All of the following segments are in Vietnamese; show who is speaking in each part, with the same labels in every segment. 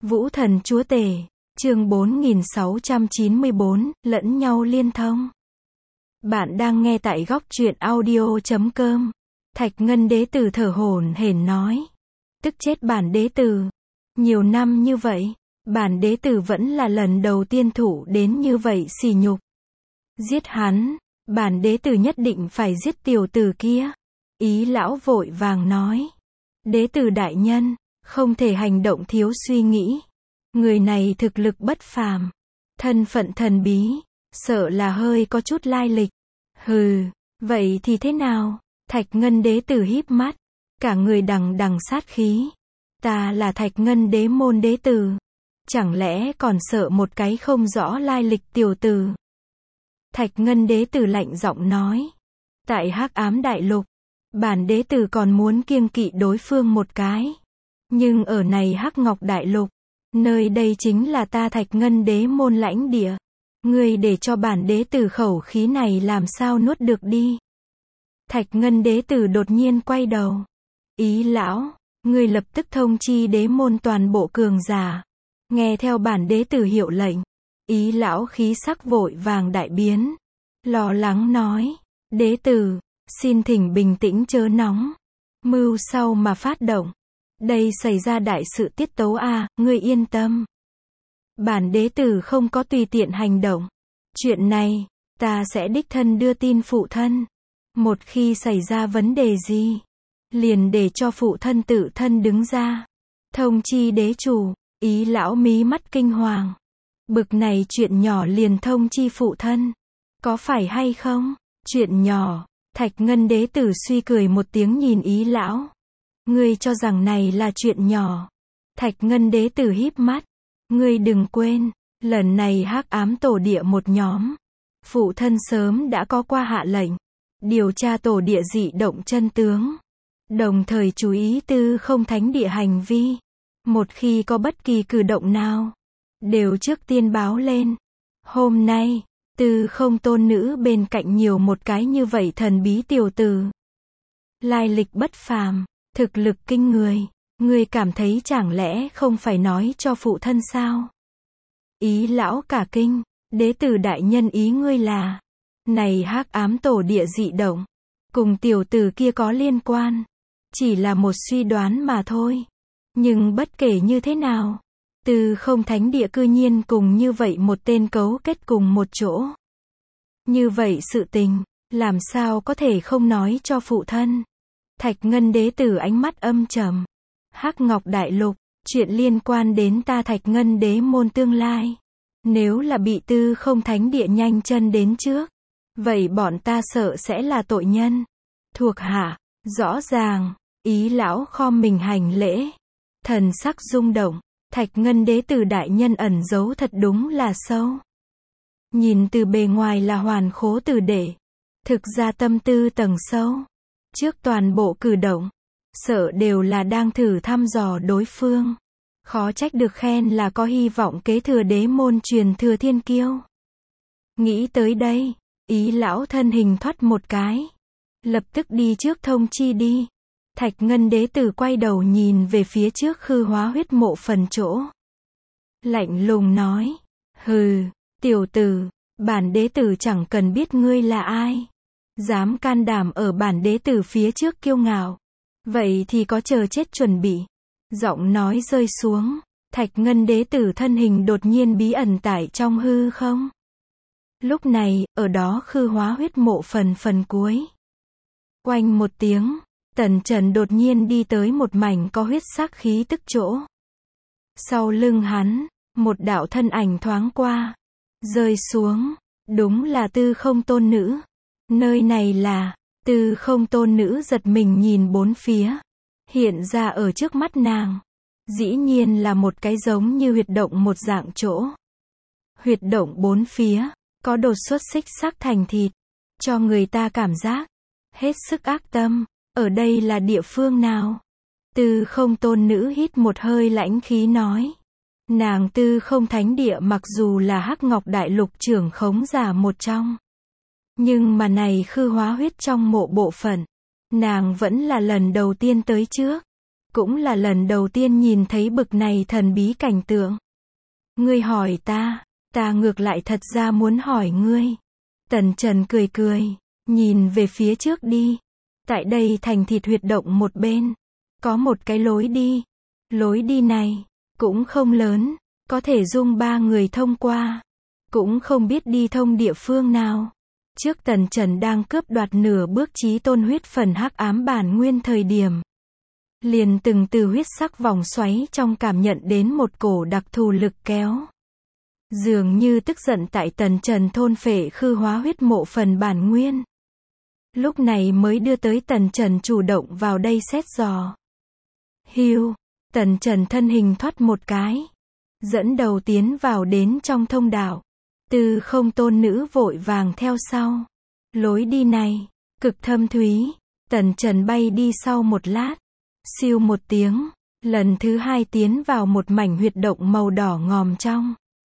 Speaker 1: Vũ thần chúa tể, chương 4694, lẫn nhau liên thông. Bạn đang nghe tại góc truyện audio.com. Thạch Ngân đế tử thở hổn hển nói. Tức chết bản đế tử. Nhiều năm như vậy, bản đế tử vẫn là lần đầu tiên thụ đến như vậy sỉ nhục. Giết hắn, bản đế tử nhất định phải giết tiểu tử kia. Ý lão vội vàng nói. Đế tử đại nhân, không thể hành động thiếu suy nghĩ. Người này thực lực bất phàm, thân phận thần bí, sợ là hơi có chút lai lịch. Hừ, vậy thì thế nào? Thạch Ngân đế tử híp mắt, cả người đằng đằng sát khí. Ta là Thạch Ngân đế môn đế tử, chẳng lẽ còn sợ một cái không rõ lai lịch tiểu tử? Thạch Ngân đế tử lạnh giọng nói. Tại Hắc Ám Đại Lục, bản đế tử còn muốn kiêng kỵ đối phương một cái. Nhưng ở này Hắc Ngọc Đại Lục, nơi đây chính là ta Thạch Ngân đế môn lãnh địa. Ngươi để cho bản đế tử khẩu khí này làm sao nuốt được đi. Thạch Ngân đế tử đột nhiên quay đầu. Ý lão, ngươi lập tức thông chi đế môn toàn bộ cường giả. Nghe theo bản đế tử hiệu lệnh. Ý lão khí sắc vội vàng đại biến. Lo lắng nói. Đế tử, xin thỉnh bình tĩnh chớ nóng. Mưu sau mà phát động. Đây xảy ra đại sự tiết tấu a, ngươi yên tâm. Bản đế tử không có tùy tiện hành động. Chuyện này, ta sẽ đích thân đưa tin phụ thân. Một khi xảy ra vấn đề gì, liền để cho phụ thân tự thân đứng ra. Thông chi đế chủ, ý lão mí mắt kinh hoàng. Bực này chuyện nhỏ liền thông chi phụ thân. Có phải hay không? Chuyện nhỏ, Thạch Ngân đế tử suy cười một tiếng nhìn ý lão. Ngươi cho rằng này là chuyện nhỏ. Thạch Ngân đế tử híp mắt. Ngươi đừng quên, lần này Hắc Ám tổ địa một nhóm. Phụ thân sớm đã có qua hạ lệnh. Điều tra tổ địa dị động chân tướng. Đồng thời chú ý Tư Không thánh địa hành vi. Một khi có bất kỳ cử động nào, đều trước tiên báo lên. Hôm nay, Tư Không tôn nữ bên cạnh nhiều một cái như vậy thần bí tiểu tử. Lai lịch bất phàm, thực lực kinh người. Ngươi cảm thấy chẳng lẽ không phải nói cho phụ thân sao? Ý lão cả kinh, đế tử đại nhân ý ngươi là, này Hắc Ám tổ địa dị động, cùng tiểu tử kia có liên quan, chỉ là một suy đoán mà thôi. Nhưng bất kể như thế nào, Tư Không thánh địa cư nhiên cùng như vậy một tên cấu kết cùng một chỗ. Như vậy sự tình, làm sao có thể không nói cho phụ thân? Thạch Ngân đế tử ánh mắt âm trầm. Hắc Ngọc Đại Lục, chuyện liên quan đến ta Thạch Ngân đế môn tương lai. Nếu là bị Tư Không thánh địa nhanh chân đến trước, vậy bọn ta sợ sẽ là tội nhân. Thuộc hạ, rõ ràng, ý lão khom mình hành lễ. Thần sắc rung động, Thạch Ngân đế tử đại nhân ẩn giấu thật đúng là sâu. Nhìn từ bề ngoài là hoàn khố tử đệ, thực ra tâm tư tầng sâu. Trước toàn bộ cử động, sợ đều là đang thử thăm dò đối phương. Khó trách được khen là có hy vọng kế thừa đế môn truyền thừa thiên kiêu. Nghĩ tới đây, ý lão thân hình thoát một cái. Lập tức đi trước thông chi đi. Thạch Ngân đế tử quay đầu nhìn về phía trước Khư Hóa huyết mộ phần chỗ. Lạnh lùng nói. Hừ, tiểu tử, bản đế tử chẳng cần biết ngươi là ai. Dám can đảm ở bản đế tử phía trước kiêu ngạo. Vậy thì có chờ chết chuẩn bị. Giọng nói rơi xuống, Thạch Ngân đế tử thân hình đột nhiên bí ẩn tại trong hư không. Lúc này, ở đó Khư Hóa huyết mộ phần cuối. Oanh một tiếng, Tần Trần đột nhiên đi tới một mảnh có huyết sắc khí tức chỗ. Sau lưng hắn, một đạo thân ảnh thoáng qua, rơi xuống, đúng là Tư Không tôn nữ. Nơi này là, Tư Không tôn nữ giật mình nhìn bốn phía. Hiện ra ở trước mắt nàng. Dĩ nhiên là một cái giống như huyệt động một dạng chỗ. Huyệt động bốn phía, có đột xuất xích sắc thành thịt. Cho người ta cảm giác, hết sức ác tâm. Ở đây là địa phương nào? Tư Không tôn nữ hít một hơi lãnh khí nói. Nàng Tư Không thánh địa mặc dù là Hắc Ngọc Đại Lục trưởng khống giả một trong. Nhưng mà này Khư Hóa huyết trong mộ bộ phận, nàng vẫn là lần đầu tiên tới trước. cũng là lần đầu tiên nhìn thấy bực này thần bí cảnh tượng. Ngươi hỏi ta ngược lại thật ra muốn hỏi ngươi. Tần Trần cười cười, nhìn về phía trước đi. Tại đây thành thịt huyệt động một bên, có một cái lối đi. Lối đi này, cũng không lớn, có thể dung 3 người thông qua. Cũng không biết đi thông địa phương nào. Trước Tần Trần đang cướp đoạt nửa bước chí tôn huyết phần hắc ám bản nguyên thời điểm. Liền từng từ huyết sắc vòng xoáy trong cảm nhận đến một cổ đặc thù lực kéo. Dường như tức giận tại Tần Trần thôn phệ khư hóa huyết mộ phần bản nguyên. Lúc này mới đưa tới Tần Trần chủ động vào đây xét dò. Hiu, Tần Trần thân hình thoát một cái. Dẫn đầu tiến vào đến trong thông đạo. Tư Không tôn nữ vội vàng theo sau. Lối đi này, cực thâm thúy. Tần Trần bay đi sau một lát. Siêu một tiếng, lần thứ 2 tiến vào một mảnh huyệt động màu đỏ ngòm trong.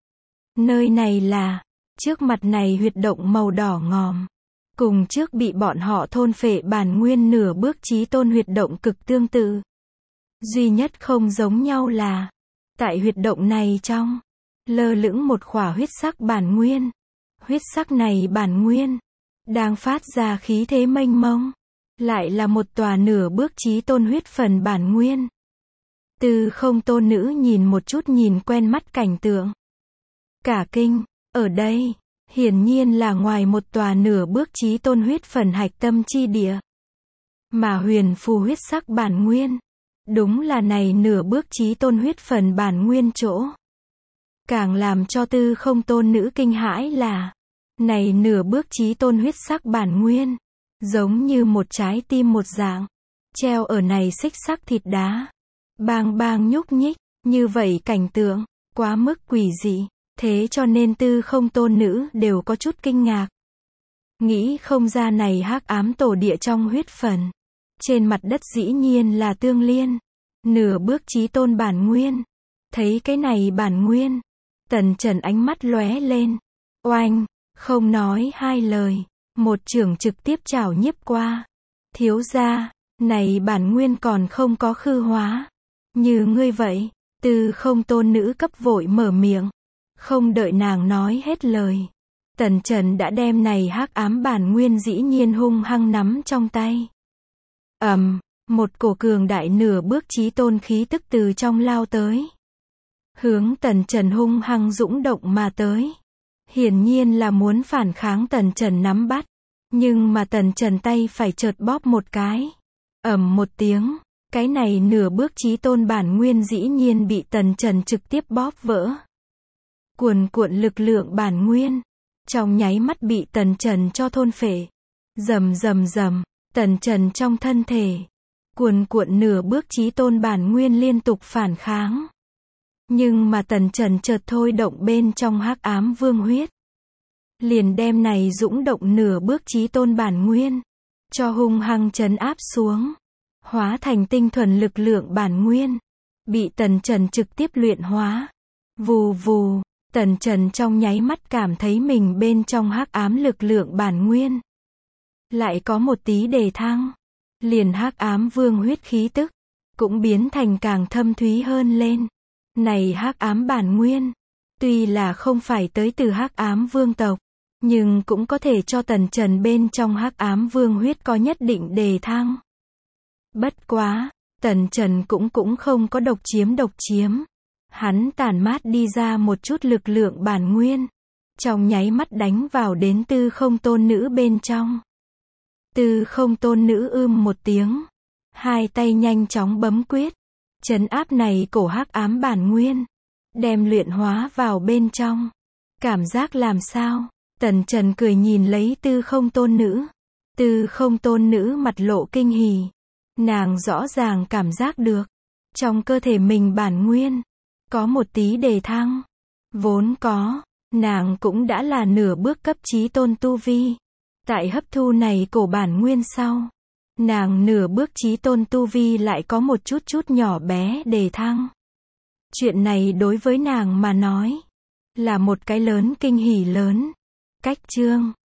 Speaker 1: Nơi này là, trước mặt này huyệt động màu đỏ ngòm. Cùng trước bị bọn họ thôn phệ bản nguyên nửa bước chí tôn huyệt động cực tương tự. Duy nhất không giống nhau là, tại huyệt động này trong, lơ lửng một khỏa huyết sắc bản nguyên. Huyết sắc này bản nguyên, đang phát ra khí thế mênh mông. Lại là một tòa nửa bước chí tôn huyết phần bản nguyên. Tư Không tôn nữ nhìn một chút nhìn quen mắt cảnh tượng. Cả kinh, ở đây, hiển nhiên là ngoài một tòa nửa bước chí tôn huyết phần hạch tâm chi địa. Mà huyền phù huyết sắc bản nguyên. Đúng là này nửa bước chí tôn huyết phần bản nguyên chỗ. Càng làm cho Tư Không tôn nữ kinh hãi là, này nửa bước chí tôn huyết sắc bản nguyên. Giống như một trái tim một dạng, treo ở này xích sắc thịt đá. Bang bang nhúc nhích, như vậy cảnh tượng, quá mức quỷ dị. Thế cho nên Tư Không tôn nữ đều có chút kinh ngạc. Nghĩ không ra này hắc ám tổ địa trong huyết phần. Trên mặt đất dĩ nhiên là tương liên. Nửa bước chí tôn bản nguyên. Thấy cái này bản nguyên. Tần Trần ánh mắt lóe lên. Oanh, không nói hai lời. Một chưởng trực tiếp chảo nhiếp qua. Thiếu gia, này bản nguyên còn không có khư hóa. Như ngươi vậy, Tư Không tôn nữ cấp vội mở miệng. Không đợi nàng nói hết lời. Tần Trần đã đem này hắc ám bản nguyên dĩ nhiên hung hăng nắm trong tay. Một cổ cường đại nửa bước chí tôn khí tức từ trong lao tới. Hướng Tần Trần hung hăng dũng động mà tới. Hiển nhiên là muốn phản kháng Tần Trần nắm bắt. Nhưng mà Tần Trần tay phải chợt bóp một cái. Một tiếng, cái này nửa bước chí tôn bản nguyên dĩ nhiên bị Tần Trần trực tiếp bóp vỡ. Cuồn cuộn lực lượng bản nguyên, trong nháy mắt bị Tần Trần cho thôn phệ. Rầm rầm rầm, Tần Trần trong thân thể, cuồn cuộn nửa bước chí tôn bản nguyên liên tục phản kháng. Nhưng mà Tần Trần chợt thôi động bên trong hắc ám vương huyết. Liền đem này dũng động nửa bước chí tôn bản nguyên, cho hung hăng trấn áp xuống. Hóa thành tinh thuần lực lượng bản nguyên. Bị Tần Trần trực tiếp luyện hóa. Vù vù, Tần Trần trong nháy mắt cảm thấy mình bên trong hắc ám lực lượng bản nguyên. Lại có một tí đề thăng. Liền hắc ám vương huyết khí tức, cũng biến thành càng thâm thúy hơn lên. Này hắc ám bản nguyên, tuy là không phải tới từ hắc ám vương tộc, nhưng cũng có thể cho Tần Trần bên trong hắc ám vương huyết có nhất định đề thăng. Bất quá, Tần Trần cũng không có độc chiếm. Hắn tản mát đi ra một chút lực lượng bản nguyên. Trong nháy mắt đánh vào đến Tư Không tôn nữ bên trong. Tư Không tôn nữ một tiếng. Hai tay nhanh chóng bấm quyết. Trấn áp này cổ hắc ám bản nguyên. Đem luyện hóa vào bên trong. Cảm giác làm sao? Tần Trần cười nhìn lấy Tư Không tôn nữ. Tư Không tôn nữ mặt lộ kinh hỉ. Nàng rõ ràng cảm giác được. Trong cơ thể mình bản nguyên. Có một tí đề thăng. Vốn có. Nàng cũng đã là nửa bước cấp chí tôn tu vi. Tại hấp thu này cổ bản nguyên sau. Nàng nửa bước chí tôn tu vi lại có một chút nhỏ bé đề thăng. Chuyện này đối với nàng mà nói. Là một cái lớn kinh hỉ lớn. Cách chương